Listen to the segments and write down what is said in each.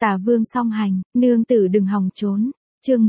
Tả Vương song hành, nương tử đừng hòng trốn. Chương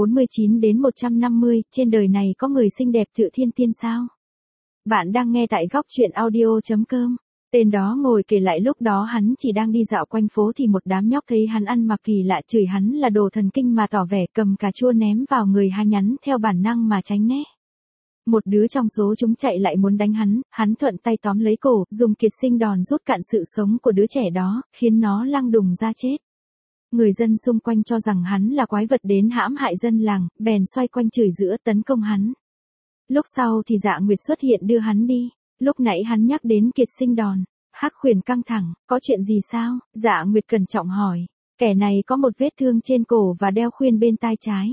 149 đến 150, trên đời này có người xinh đẹp tựa thiên tiên sao? Bạn đang nghe tại góc truyện audio.com. Tên đó ngồi kể lại lúc đó hắn chỉ đang đi dạo quanh phố thì một đám nhóc thấy hắn ăn mặc kỳ lạ chửi hắn là đồ thần kinh mà tỏ vẻ cầm cà chua ném vào người hai nhắn theo bản năng mà tránh né. Một đứa trong số chúng chạy lại muốn đánh hắn thuận tay tóm lấy cổ, dùng kiệt sinh đòn rút cạn sự sống của đứa trẻ đó, khiến nó lăng đùng ra chết. Người dân xung quanh cho rằng hắn là quái vật đến hãm hại dân làng, bèn xoay quanh chửi giỡn tấn công hắn. Lúc sau thì Dạ Nguyệt xuất hiện đưa hắn đi. Lúc nãy hắn nhắc đến kiệt sinh đòn. Hắc Khuyển căng thẳng, có chuyện gì sao? Dạ Nguyệt cẩn trọng hỏi. Kẻ này có một vết thương trên cổ và đeo khuyên bên tai trái.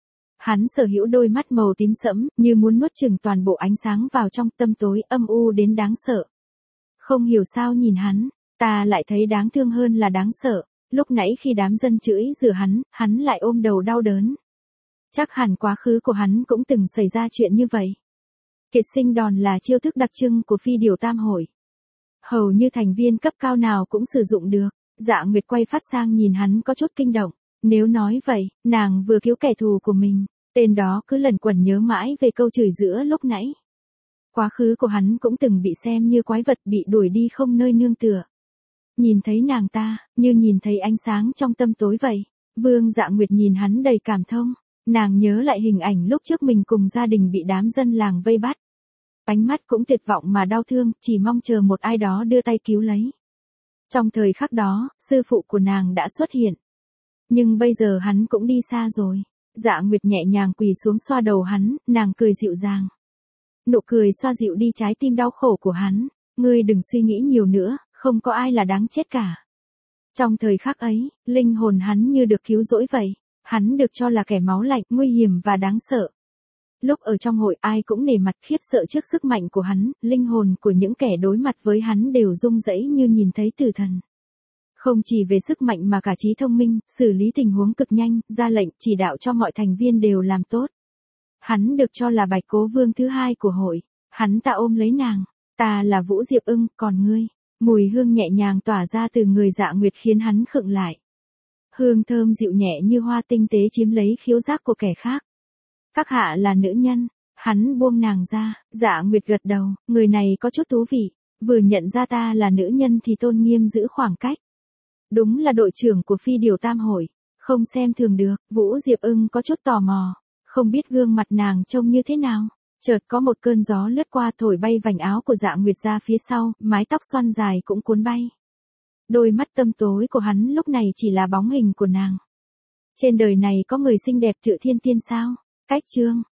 Hắn sở hữu đôi mắt màu tím sẫm, như muốn nuốt chửng toàn bộ ánh sáng vào trong, tâm tối âm u đến đáng sợ. Không hiểu sao nhìn hắn, ta lại thấy đáng thương hơn là đáng sợ. Lúc nãy khi đám dân chửi rủa hắn lại ôm đầu đau đớn. Chắc hẳn quá khứ của hắn cũng từng xảy ra chuyện như vậy. Kiệt sinh đòn là chiêu thức đặc trưng của phi điều tam hội. Hầu như thành viên cấp cao nào cũng sử dụng được. Dạ Nguyệt quay phát sang nhìn hắn có chút kinh động. Nếu nói vậy, nàng vừa cứu kẻ thù của mình. Tên đó cứ lẩn quẩn nhớ mãi về câu chửi giỡn lúc nãy. Quá khứ của hắn cũng từng bị xem như quái vật bị đuổi đi không nơi nương tựa. Nhìn thấy nàng ta, như nhìn thấy ánh sáng trong tâm tối vậy. Vương Dạ Nguyệt nhìn hắn đầy cảm thông. Nàng nhớ lại hình ảnh lúc trước mình cùng gia đình bị đám dân làng vây bắt. Ánh mắt cũng tuyệt vọng mà đau thương, chỉ mong chờ một ai đó đưa tay cứu lấy. Trong thời khắc đó, sư phụ của nàng đã xuất hiện. Nhưng bây giờ hắn cũng đi xa rồi. Dạ Nguyệt nhẹ nhàng quỳ xuống xoa đầu hắn, nàng cười dịu dàng. Nụ cười xoa dịu đi trái tim đau khổ của hắn. Ngươi đừng suy nghĩ nhiều nữa, không có ai là đáng chết cả. Trong thời khắc ấy, linh hồn hắn như được cứu rỗi vậy. Hắn được cho là kẻ máu lạnh, nguy hiểm và đáng sợ. Lúc ở trong hội ai cũng nể mặt khiếp sợ trước sức mạnh của hắn, linh hồn của những kẻ đối mặt với hắn đều rung rẩy như nhìn thấy tử thần. Không chỉ về sức mạnh mà cả trí thông minh, xử lý tình huống cực nhanh, ra lệnh, chỉ đạo cho mọi thành viên đều làm tốt. Hắn được cho là Bạch Cố Vương thứ hai của hội. Hắn ta ôm lấy nàng. Ta là Vũ Diệp Ưng, còn ngươi? Mùi hương nhẹ nhàng tỏa ra từ người Dạ Nguyệt khiến hắn khựng lại. Hương thơm dịu nhẹ như hoa tinh tế chiếm lấy khiếu giác của kẻ khác. Các hạ là nữ nhân. Hắn buông nàng ra. Dạ Nguyệt gật đầu. Người này có chút thú vị. Vừa nhận ra ta là nữ nhân thì tôn nghiêm giữ khoảng cách. Đúng là đội trưởng của phi điều tam hội. Không xem thường được. Vũ Diệp Ưng có chút tò mò. Không biết gương mặt nàng trông như thế nào. Chợt có một cơn gió lướt qua thổi bay vành áo của Dạ Nguyệt ra phía sau, mái tóc xoăn dài cũng cuốn bay. Đôi mắt tăm tối của hắn lúc này chỉ là bóng hình của nàng. Trên đời này có người xinh đẹp tựa thiên tiên sao? Cách chương